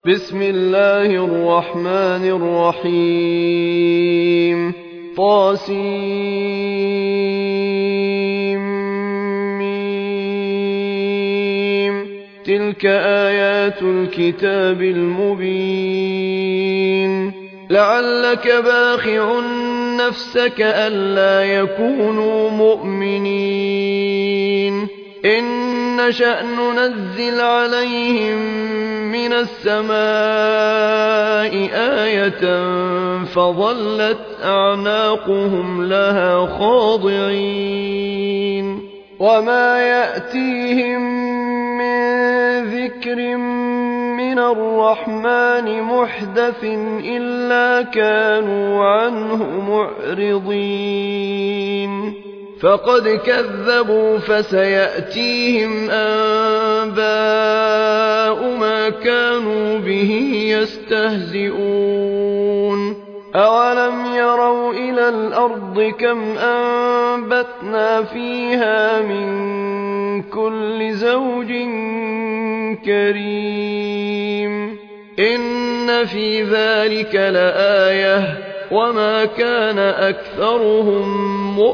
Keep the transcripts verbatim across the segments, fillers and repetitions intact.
بسم الله الرحمن الرحيم طاسيم تلك آيات الكتاب المبين لعلك باخع نفسك ألا يكونوا مؤمنين إن نشأ ننزل عليهم من السماء آية فظلت أعناقهم لها خاضعين وما يأتيهم من ذكر من الرحمن محدث إلا كانوا عنه معرضين فقد كذبوا فسيأتيهم أنباء ما كانوا به يستهزئون أولم يروا إلى الأرض كم أنبتنا فيها من كل زوج كريم إن في ذلك لآية وما كان أكثرهم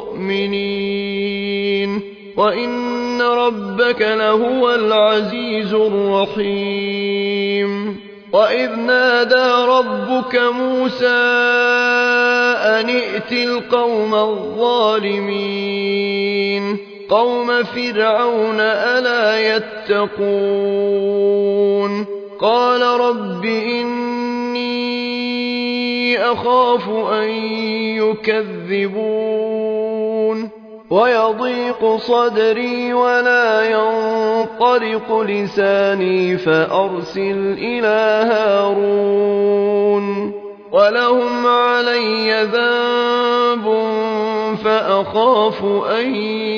مؤمنين وإن ربك لهو العزيز الرحيم وإذ نادى ربك موسى أن ائت القوم الظالمين قوم فرعون ألا يتقون قال رب إني أخاف أن يكذبون ويضيق صدري ولا ينطلق لساني فأرسل إلى هارون ولهم علي ذنب فأخاف أن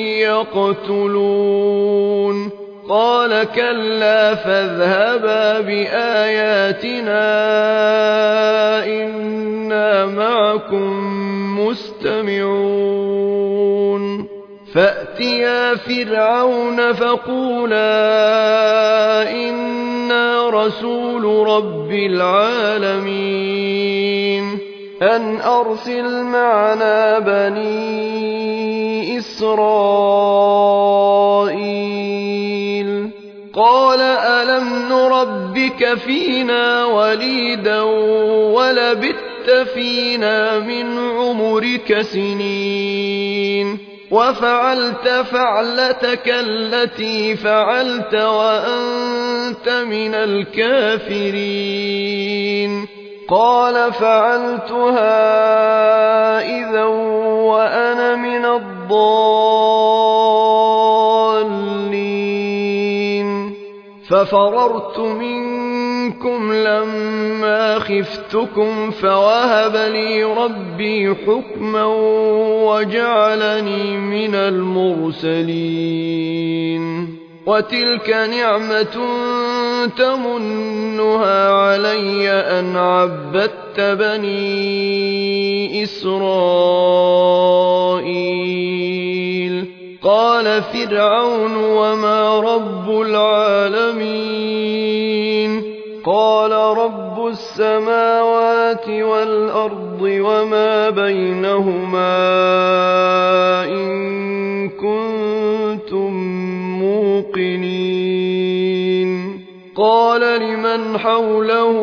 يقتلون قال كلا فاذهبا بآياتنا إنا معكم مستمعون فأتيا فرعون فقولا إنا رسول رب العالمين أن أرسل معنا بني إسرائيل قال ألم نربك فينا وليدا ولبثت فينا من عمرك سنين وفعلت فعلتك التي فعلت وأنت من الكافرين قال فعلتها إذا وأنا من الضالين ففررت منكم لما خفتكم فوهب لي ربي حكما وجعلني من المرسلين وتلك نعمة تمنها علي أن عبدت بني إسرائيل قال فرعون وما رب العالمين قال رب السماوات والأرض وما بينهما إن كنتم موقنين قال لمن حوله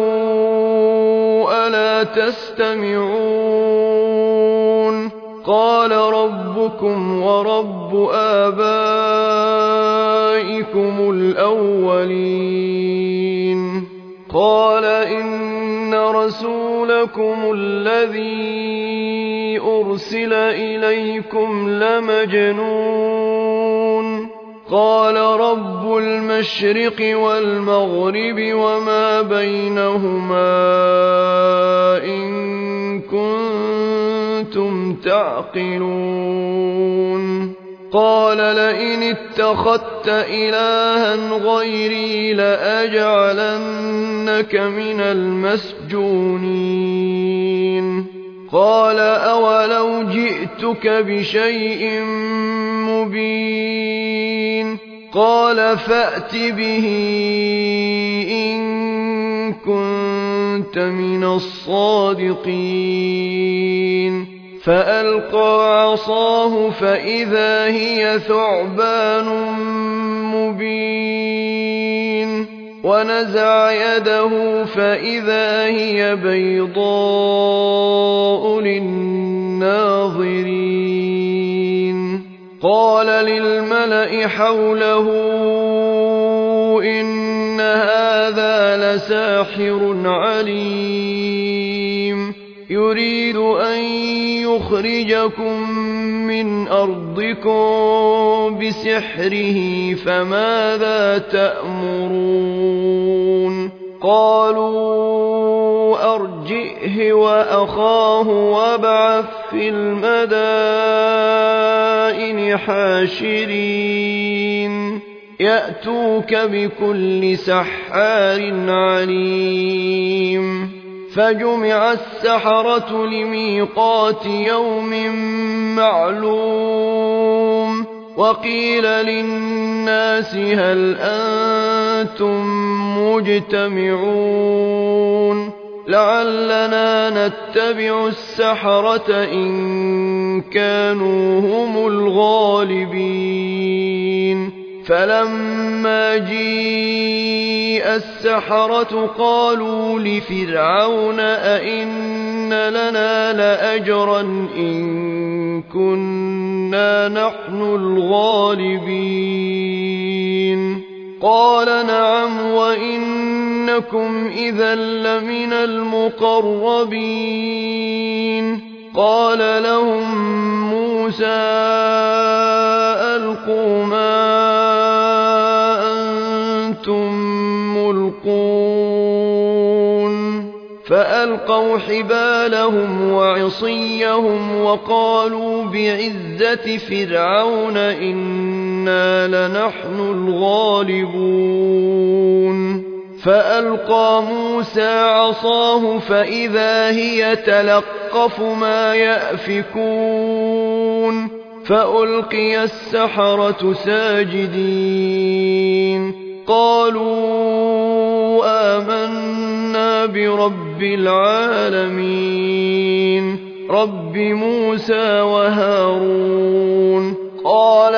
ألا تستمعون قال ربكم ورب آبائكم الأولين قال إن رسولكم الذي أرسل إليكم لمجنون قال رب المشرق والمغرب وما بينهما إن كنتم تعقلون قال لئن اتخذت إلها غيري لأجعلنك من المسجونين قال أولو جئتك بشيء مبين قال فأت به إن كنت من الصادقين فألقى عصاه فإذا هي ثعبان مبين ونزع يده فإذا هي بيضاء للناظرين قال للملأ حوله إن هذا لساحر عليم يريد أن يخرجكم من أرضكم بسحره فماذا تأمرون قالوا أرجئه وأخاه وابعث في المدائن حاشرين يأتوك بكل سحار عليم فجمع السحرة لميقات يوم معلوم وقيل للناس هل أنتم مجتمعون لعلنا نتبع السحرة إن كانوا هم الغالبين فلما جيء السحرة قالوا لفرعون أئن لنا لأجرا إن كنا نحن الغالبين قال نعم وإنكم إذا لمن المقربين قال لهم موسى ألقوا ما أنتم ملقون فألقوا حبالهم وعصيهم وقالوا بعزة فرعون إنا لنحن الغالبون فألقى موسى عصاه فإذا هي تلقف ما يأفكون فألقي السحرة ساجدين قالوا آمنا برب العالمين رب موسى وهارون قال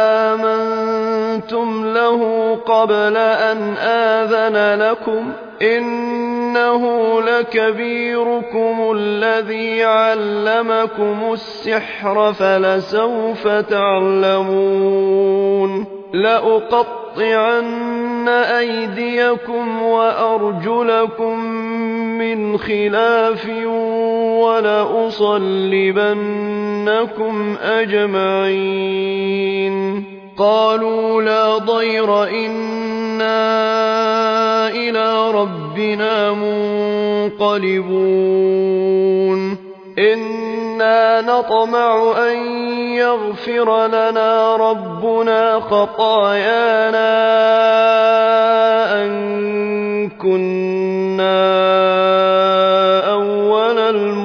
آمنتم له قبل أن آذن لكم إنه لكبيركم الذي علمكم السحر فلسوف تعلمون لأقطعن أيديكم وأرجلكم من خلاف ولأصلبنكم أجمعين قالوا لا ضير إنا إلى ربنا منقلبون إنا نطمع أن يغفر لنا ربنا خطايانا أن كنا أول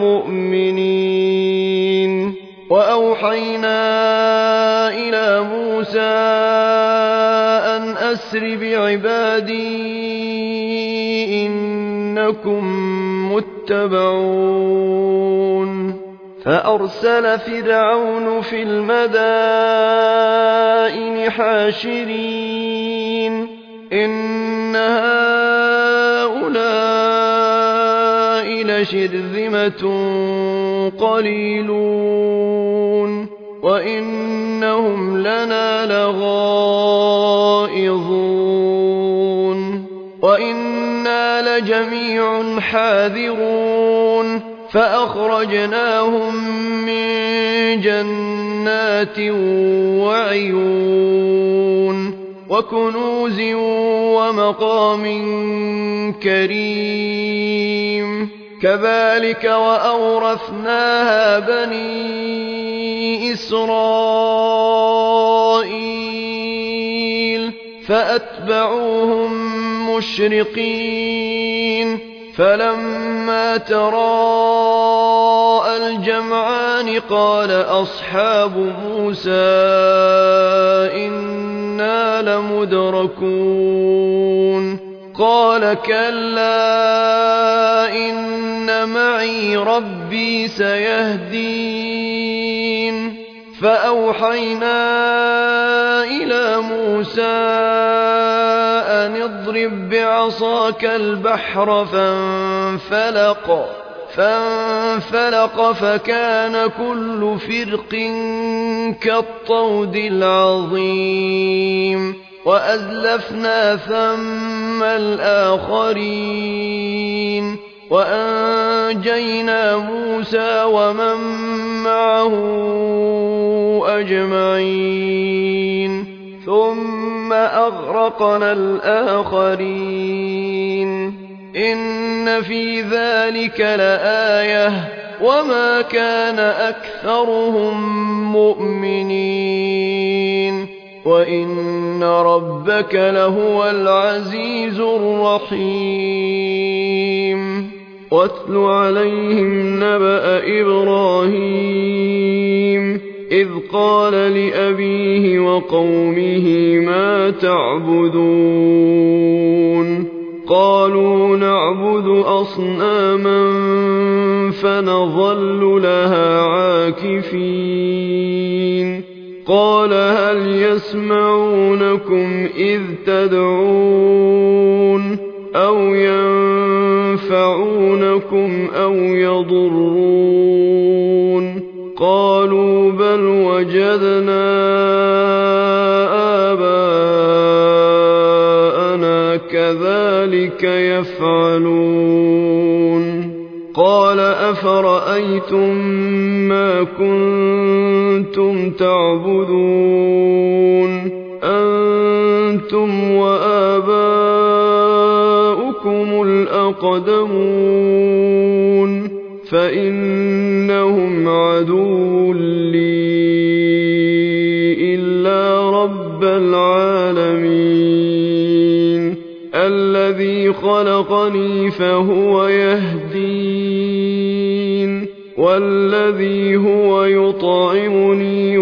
المؤمنين وأوحينا إلى موسى أن أسر بعبادي إنكم متبعون فأرسل فرعون في المدائن حاشرين إن هؤلاء لشرذمة قليلون وإنهم لنا لغائظون وإنا لجميع حاذرون فأخرجناهم من جنات وعيون وكنوز ومقام كريم كذلك وأورثناها بني إسرائيل فأتبعوهم مشرقين فلما تراءى الجمعان قال أصحاب موسى إنا لمدركون قال كلا إن معي ربي سيهدين فأوحينا إلى موسى أن اضرب بعصاك البحر فانفلق فانفلق فكان كل فرق كالطود العظيم وأزلفنا ثم الآخرين وأنجينا موسى ومن معه أجمعين ثم أغرقنا الآخرين إن في ذلك لآية وما كان أكثرهم مؤمنين وإن ربك لهو العزيز الرحيم واتل عليهم نبأ إبراهيم إذ قال لأبيه وقومه ما تعبدون قالوا نعبد أصناما فنظل لها عاكفين قال هل يسمعونكم إذ تدعون أو ينفعونكم أو يضرون قالوا بل وجدنا آباءنا كذلك يفعلون قال أفرأيتم ما كنتم تعبدون أنتم وآباؤكم الأقدمون فإنهم عدو لي إلا رب العالمين الذي خلقني فهو يهدين والذي هو يطعمني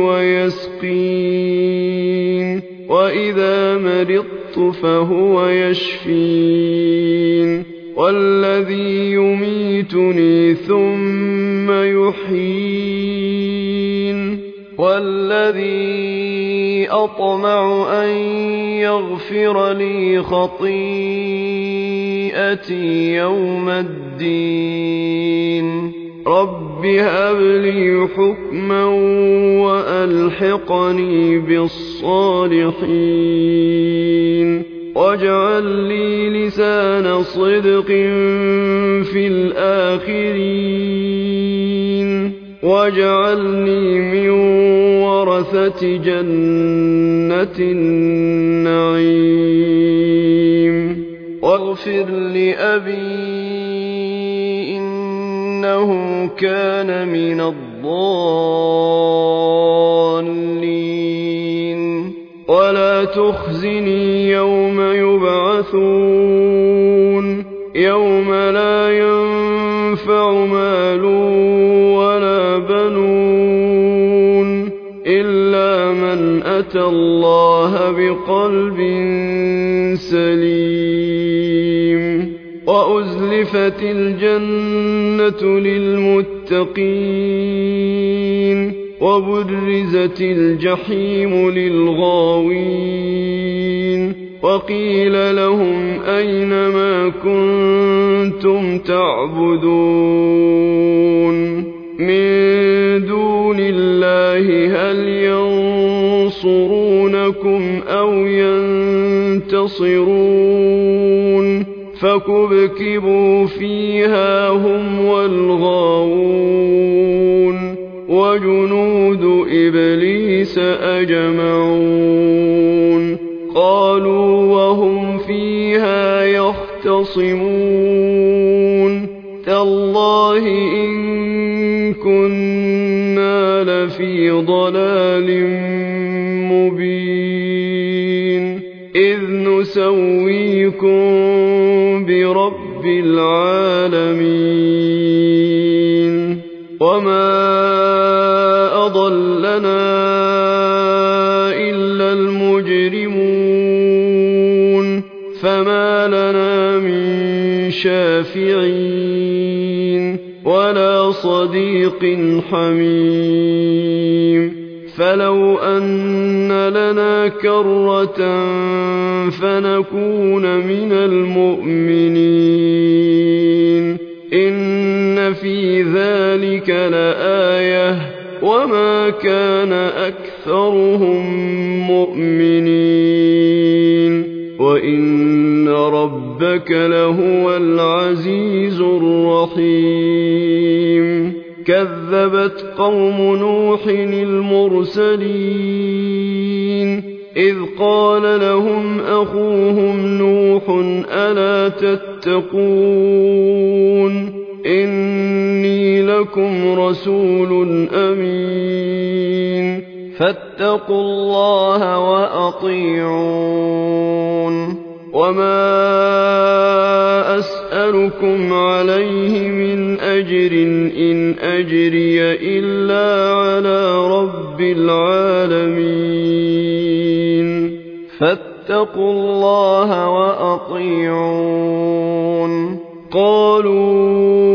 ويسقين وإذا مرضت فهو يشفين والذي يميتني ثم يحيين والذي أطمع أن يغفر لي خطيئتي يوم الدين رب هب لي حكما وألحقني بالصالحين واجعل لي لسان صدق في الآخرين واجعلني من ورثة جنة النعيم واغفر لأبي إنه كان من الضالين ولا تخزني يوم يبعثون يوم لا ينفع مال ولا بنون إلا من أتى الله بقلب سليم وأزلفت الجنة للمتقين وبرزت الجحيم للغاوين وقيل لهم أين ما كنتم تعبدون من دون الله هل ينصرونكم أو ينتصرون فكبكبوا فيها هم والغاوون وجنود إبليس أجمعون قالوا وهم فيها يختصمون تالله إن كنا لفي ضلال مبين إذ نسويكم برب العالمين وما أضلنا إلا المجرمون فما لنا شافعين ولا صديق حميم فلو أن لنا كرة فنكون من المؤمنين إن في ذلك لآية وما كان أكثرهم مؤمنين وإن ربك لهو العزيز الرحيم كذبت قوم نوح المرسلين إذ قال لهم أخوهم نوح ألا تتقون إني لكم رسول أمين فاتقوا الله وأطيعون وما أسألكم عليه من أجر إن أجري إلا على رب العالمين فاتقوا الله وأطيعون قالوا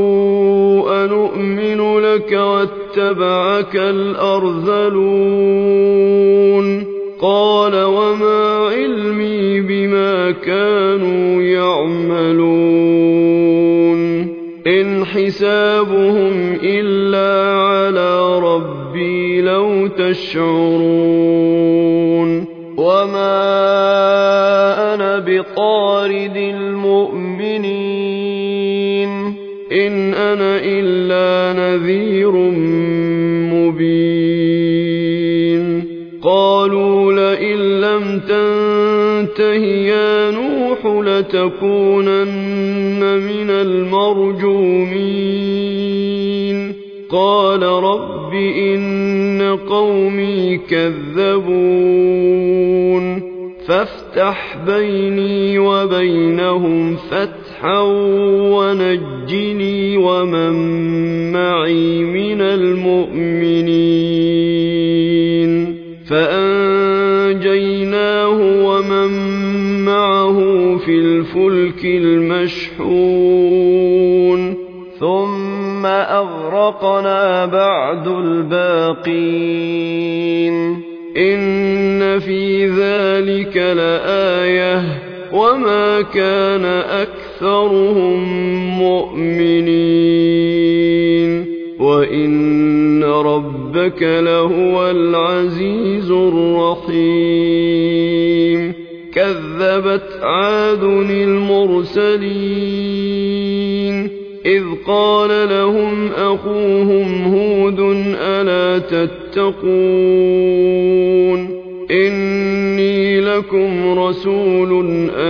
أنؤمن لك واتبعك الأرذلون قال وما علمي بما كانوا يعملون إن حسابهم إلا على ربي لو تشعرون وما أنا بطارد المؤمنين إن أنا إلا نذير مبين قالوا لئن لم تنته يا نوح لتكونن من المرجومين قال رب إن قومي كذبون فافتح بيني وبينهم فتحا ونجني ومن معي من المؤمنين فأنجيناه ومن معه في الفلك المشحون ثم أغرقنا بعد الباقين إن في ذلك لآية وما كان أكثرهم مؤمنين وإن ربك لهو العزيز الرحيم كذبت عاد المرسلين إذ قال لهم أخوهم هود ألا تتقون إني لكم رسول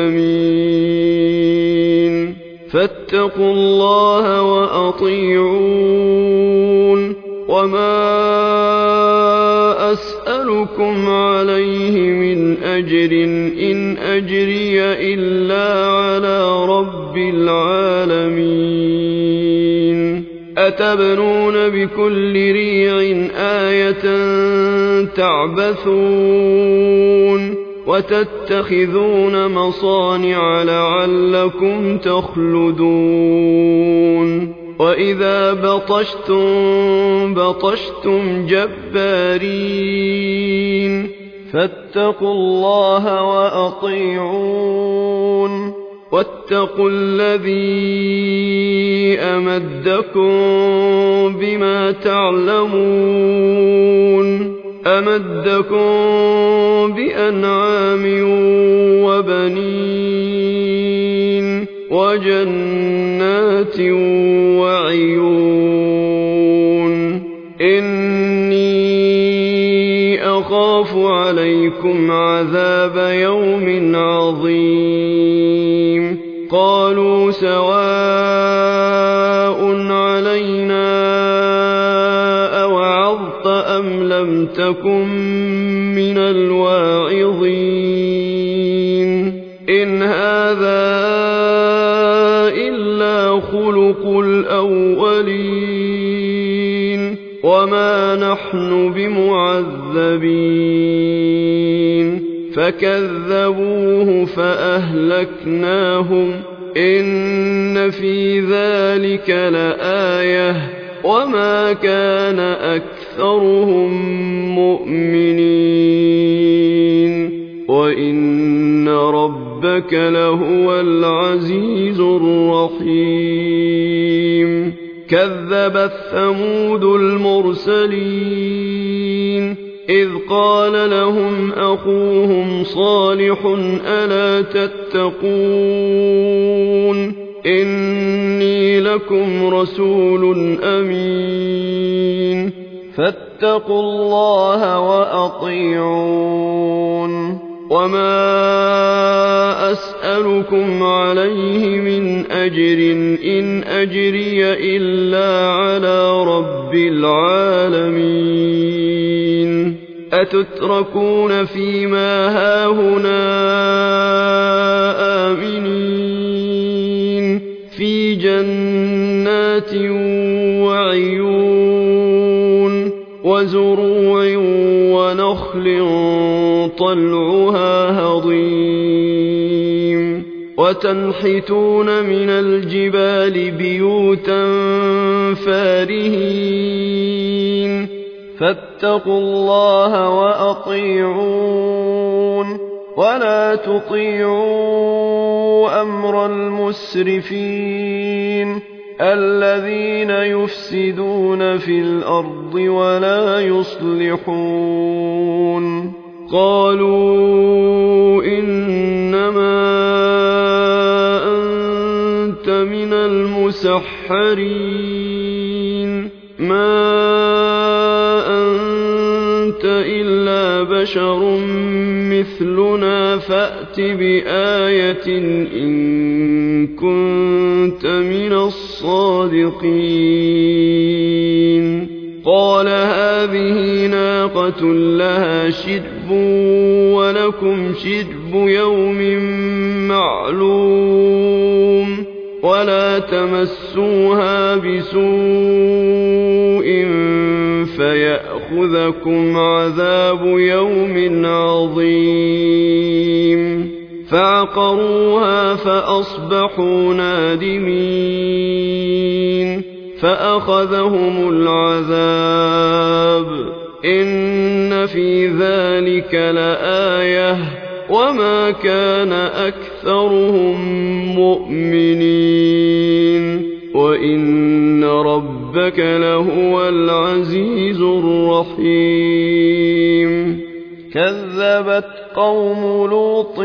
أمين فاتقوا الله وأطيعون وما أسألكم عليه من أجر إن أجري إلا على رب العالمين أتبنون بكل ريع آية تعبثون وتتخذون مصانع لعلكم تخلدون وإذا بطشتم بطشتم جبارين فاتقوا الله وأطيعون واتقوا الذي أمدكم بما تعلمون أمدكم بأنعام وبنين وجنات وعيون إني أخاف عليكم عذاب يوم عظيم قالوا سواء علينا أوعظت أم لم تكن من الواعظين إن هذا إلا خلق الأولين وما نحن بمعذبين فكذبوه فأهلكناهم إن في ذلك لآية وما كان أكثرهم مؤمنين وإن ربك لهو العزيز الرحيم كذبت ثمود المرسلين إذ قال لهم أخوهم صالح ألا تتقون إني لكم رسول أمين فاتقوا الله وأطيعون وما أسألكم عليه من أجر إن أجري إلا على رب العالمين أتتركون فيما هاهنا آمنين في جنات وعيون وزروع ونخل طلعها هضيم وتنحتون من الجبال بيوتا فارهين فاتقوا الله وأطيعون ولا تطيعوا أمر المسرفين الذين يفسدون في الأرض ولا يصلحون قالوا إنما أنت من المسحرين ما أنت إلا بشر مثلنا فأت بآية إن كنت من الصادقين قال هذه ناقة لها شرب ولكم شرب يوم معلوم ولا تمسوها بسوء فيأخذكم عذاب يوم عظيم فعقروها فأصبحوا نادمين فأخذهم العذاب إن في ذلك لآية وما كان أكثرهم مؤمنين وإن ربك لهو العزيز الرحيم كذبت قوم لوط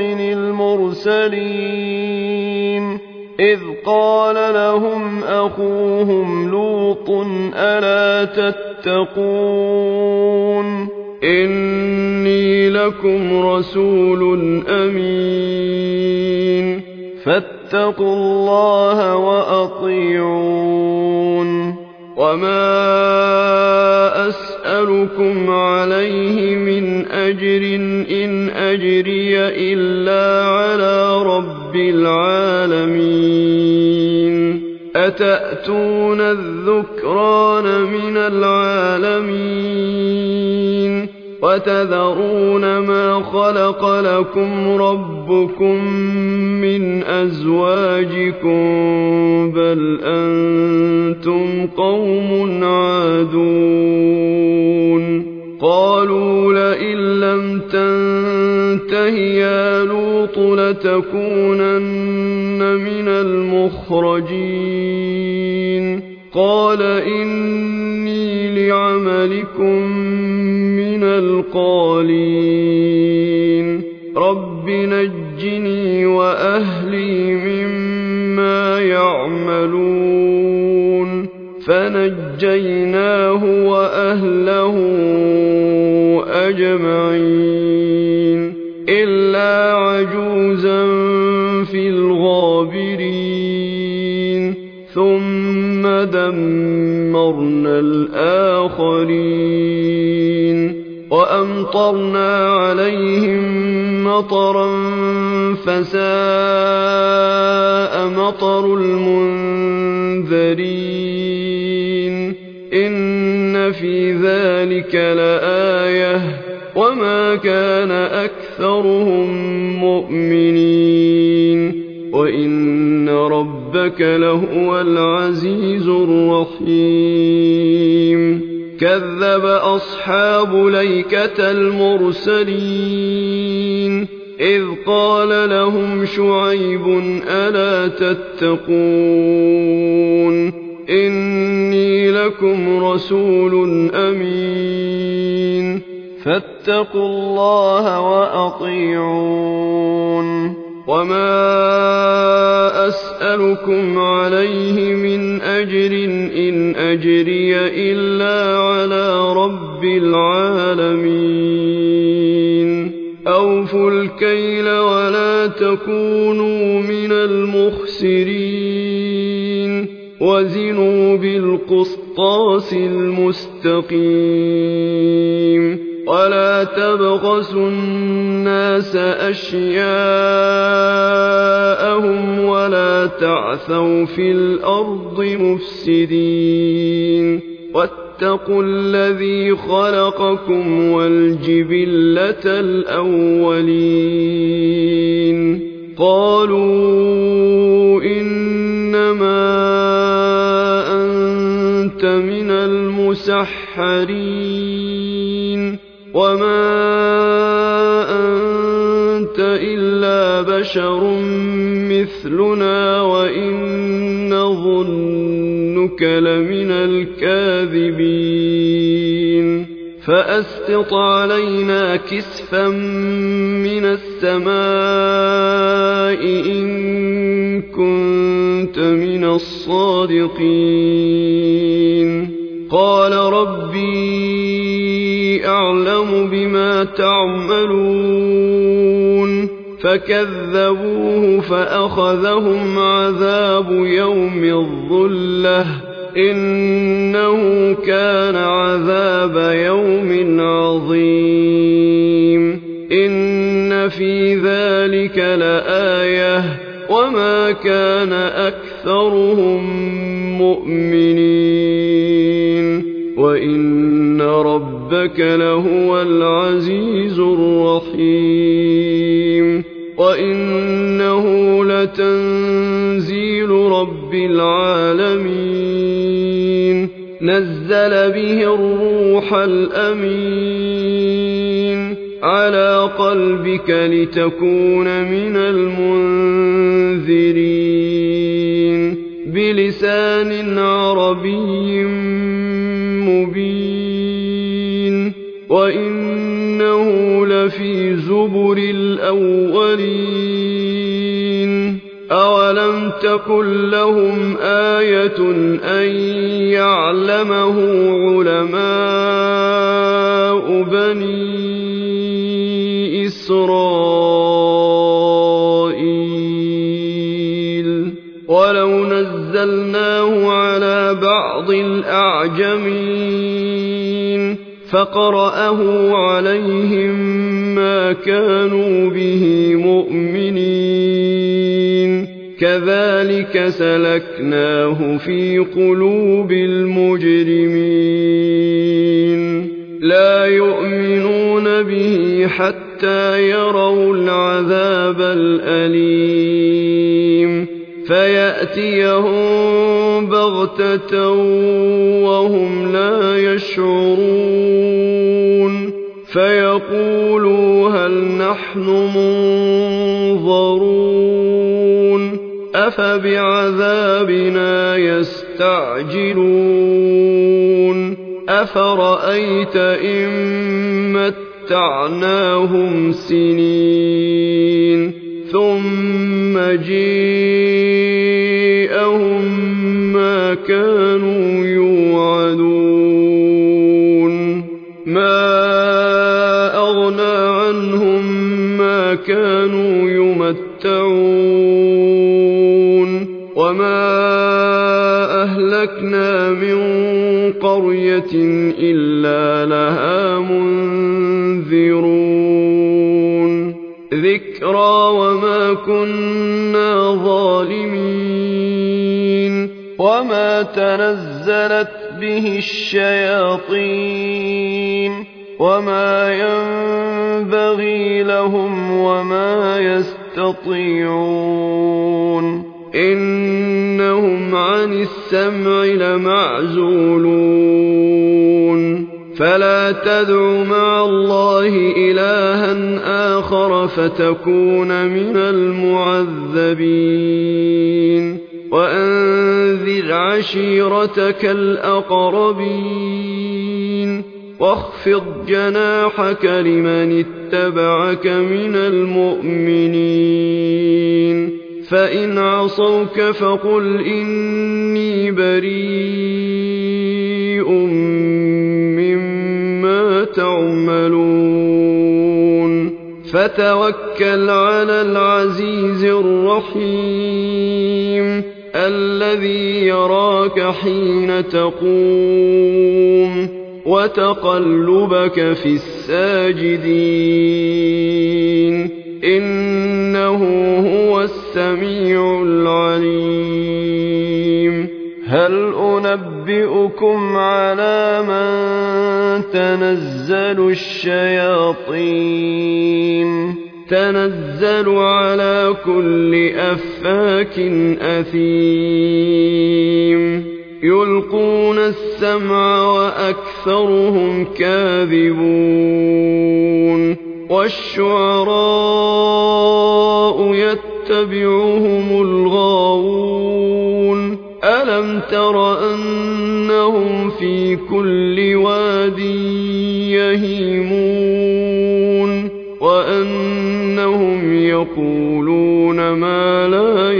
المرسلين إذ قال لهم أخوهم لوط ألا تتقون إني لكم رسول أمين فاتقوا الله وأطيعون وما أسألكم عليه من أجر إن أجري إلا على رب العالمين أتأتون الذكران من العالمين وتذرون ما خلق لكم ربكم من أزواجكم بل أنتم قوم عادون قالوا لئن لم تنته يا لوط لتكونن من المخرجين قال إني لعملكم من القالين رب نجني وأهلي مما يعملون فنجيناه وأهله أجمعين إلا عجوزا في الغابرين ثم دمرنا الآخرين وأمطرنا عليهم مطرا فساء مطر المنذرين إن في ذلك لآية وما كان أكثرهم مؤمنين وإن ربك لهو العزيز الرحيم كذب أصحاب الأيكة المرسلين إذ قال لهم شعيب ألا تتقون إني لكم رسول أمين فاتقوا الله وأطيعون وما أسألكم عليه من أجر إن أجري إلا على رب العالمين أوفوا الكيل ولا تكونوا من المخسرين وزنوا بالقسطاس المستقيم ولا تبخسوا الناس أشياءهم ولا تعثوا في الأرض مفسدين واتقوا الذي خلقكم والجبلة الأولين قالوا إنما أنت من المسحرين وما أنت إلا بشر مثلنا وإن نظنك لمن الكاذبين فأسقط علينا كسفا من السماء إن كنت من الصادقين قال ربي أعلم بما تعملون فكذبوه فأخذهم عذاب يوم الظلة إنه كان عذاب يوم عظيم إن في ذلك لآية وما كان أكثرهم مؤمنين وإن ربك لهو العزيز الرحيم وإنه لتنزيل رب العالمين نزل به الروح الأمين على قلبك لتكون من المنذرين بلسان عربي مبين وإنه لفي زبر الأولين أولم تكن لهم آية أن يعلمه علماء بني إسرائيل ولو نزلناه على بعض الأعجمين فقرأه عليهم ما كانوا به مؤمنين كذلك سلكناه في قلوب المجرمين لا يؤمنون به حتى يروا العذاب الأليم فيأتيهم بغتة وهم لا يشعرون فيقولوا هل نحن منظرون أفبعذابنا يستعجلون أفرأيت إن متعناهم سنين ثم جيءهم ما كانوا يوعدون ما أغنى عنهم ما كانوا يمتعون وما أهلكنا من قرية إلا لها منذرون ذكرى وما كنا ظالمين وما تنزلت به الشياطين وما ينبغي لهم وما يستطيعون إن إنهم عن السمع لمعزولون فلا تدع مع الله إلها آخر فتكون من المعذبين وأنذر عشيرتك الأقربين واخفض جناحك لمن اتبعك من المؤمنين فإن عصوك فقل إني بريء مما تعملون فتوكل على العزيز الرحيم الذي يراك حين تقوم وتقلبك في الساجدين إنه هو السميع العليم هل أنبئكم على من تنزل الشياطين تنزل على كل أفاك أثيم يلقون السمع وأكثرهم كاذبون والشعراء يتبعهم الغاوون ألم تر أنهم في كل واد يهيمون وأنهم يقولون ما لا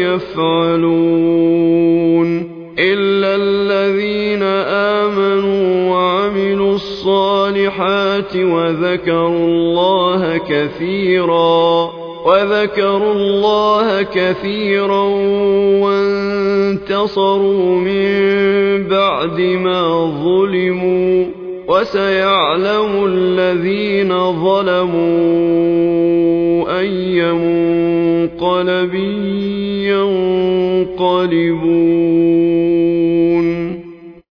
يفعلون إلا الذين آمنوا وعملوا الصالحات وذكروا الله كثيرا وذكروا الله كثيرا وانتصروا من بعد ما ظلموا وسيعلم الذين ظلموا أي منقلب ينقلبون